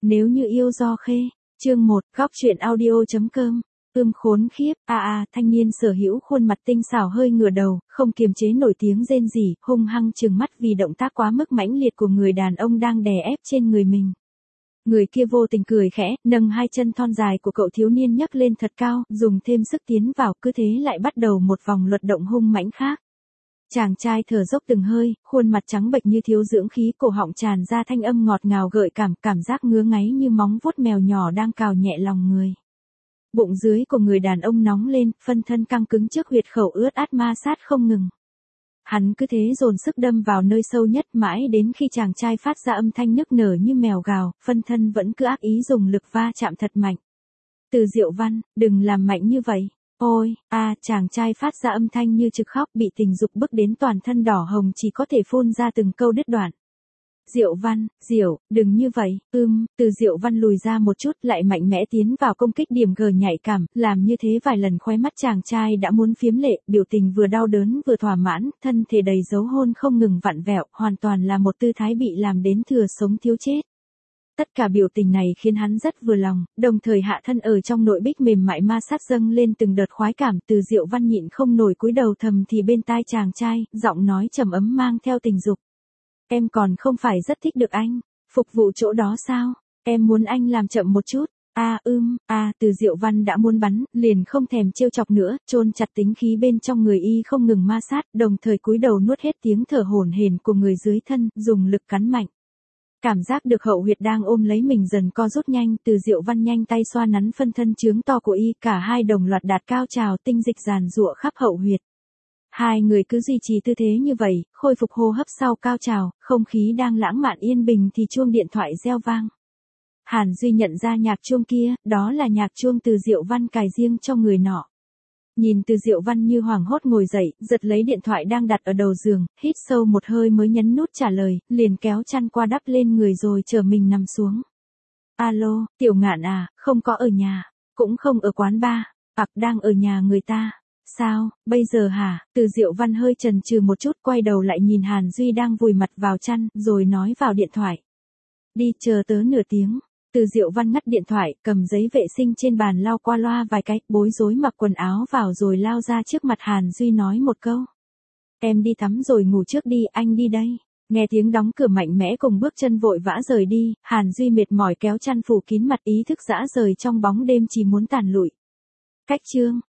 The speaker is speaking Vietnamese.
Nếu như yêu do khê. Chương 1, góc truyện audio.com. Khốn khiếp, thanh niên sở hữu khuôn mặt tinh xảo hơi ngửa đầu, không kiềm chế nổi tiếng rên rỉ, hung hăng trừng mắt vì động tác quá mức mãnh liệt của người đàn ông đang đè ép trên người mình. Người kia vô tình cười khẽ, nâng hai chân thon dài của cậu thiếu niên nhấc lên thật cao, dùng thêm sức tiến vào, cứ thế lại bắt đầu một vòng luật động hung mãnh khác. Chàng trai thở dốc từng hơi, khuôn mặt trắng bệch như thiếu dưỡng khí, cổ họng tràn ra thanh âm ngọt ngào gợi cảm giác ngứa ngáy như móng vuốt mèo nhỏ đang cào nhẹ lòng người. Bụng dưới của người đàn ông nóng lên, phân thân căng cứng trước huyệt khẩu ướt át ma sát không ngừng. Hắn cứ thế dồn sức đâm vào nơi sâu nhất mãi đến khi chàng trai phát ra âm thanh nức nở như mèo gào, phân thân vẫn cứ ác ý dùng lực va chạm thật mạnh. Từ Diệu Văn, đừng làm mạnh như vậy. Ôi, chàng trai phát ra âm thanh như trực khóc, bị tình dục bức đến toàn thân đỏ hồng, chỉ có thể phun ra từng câu đứt đoạn. Diệu Văn, đừng như vậy. Từ Diệu Văn lùi ra một chút, lại mạnh mẽ tiến vào công kích điểm G nhạy cảm, làm như thế vài lần khóe mắt chàng trai đã muốn phiếm lệ, biểu tình vừa đau đớn vừa thỏa mãn, thân thể đầy dấu hôn không ngừng vặn vẹo, hoàn toàn là một tư thái bị làm đến thừa sống thiếu chết. Tất cả biểu tình này khiến hắn rất vừa lòng, đồng thời hạ thân ở trong nội bích mềm mại ma sát dâng lên từng đợt khoái cảm. Từ Diệu Văn nhịn không nổi cúi đầu thầm thì bên tai chàng trai, giọng nói trầm ấm mang theo tình dục. Em còn không phải rất thích được anh phục vụ chỗ đó sao? Em muốn anh làm chậm một chút. Từ Diệu Văn đã muốn bắn, liền không thèm trêu chọc nữa, chôn chặt tính khí bên trong người y không ngừng ma sát, đồng thời cúi đầu nuốt hết tiếng thở hổn hển của người dưới thân, dùng lực cắn mạnh. Cảm giác được hậu huyệt đang ôm lấy mình dần co rút nhanh, Từ Diệu Văn nhanh tay xoa nắn phân thân trướng to của y, cả hai đồng loạt đạt cao trào, tinh dịch giàn giụa khắp hậu huyệt. Hai người cứ duy trì tư thế như vậy, khôi phục hô hấp sau cao trào, không khí đang lãng mạn yên bình thì chuông điện thoại reo vang. Hàn Duy nhận ra nhạc chuông kia, đó là nhạc chuông Từ Diệu Văn cài riêng cho người nọ. Nhìn Từ Diệu Văn như hoảng hốt ngồi dậy, giật lấy điện thoại đang đặt ở đầu giường, hít sâu một hơi mới nhấn nút trả lời, liền kéo chăn qua đắp lên người rồi chờ mình nằm xuống. Alo, Tiểu Ngạn à, không có ở nhà, cũng không ở quán bar, đang ở nhà người ta. Sao, bây giờ hả? Từ Diệu Văn hơi chần chừ một chút, quay đầu lại nhìn Hàn Duy đang vùi mặt vào chăn, rồi nói vào điện thoại. Đi, chờ tớ nửa tiếng. Từ Diệu Văn ngắt điện thoại, cầm giấy vệ sinh trên bàn lau qua loa vài cái, bối rối mặc quần áo vào rồi lao ra trước mặt Hàn Duy nói một câu. Em đi tắm rồi ngủ trước đi, anh đi đây. Nghe tiếng đóng cửa mạnh mẽ cùng bước chân vội vã rời đi, Hàn Duy mệt mỏi kéo chăn phủ kín mặt, ý thức rã rời trong bóng đêm chỉ muốn tàn lụi. Cách chương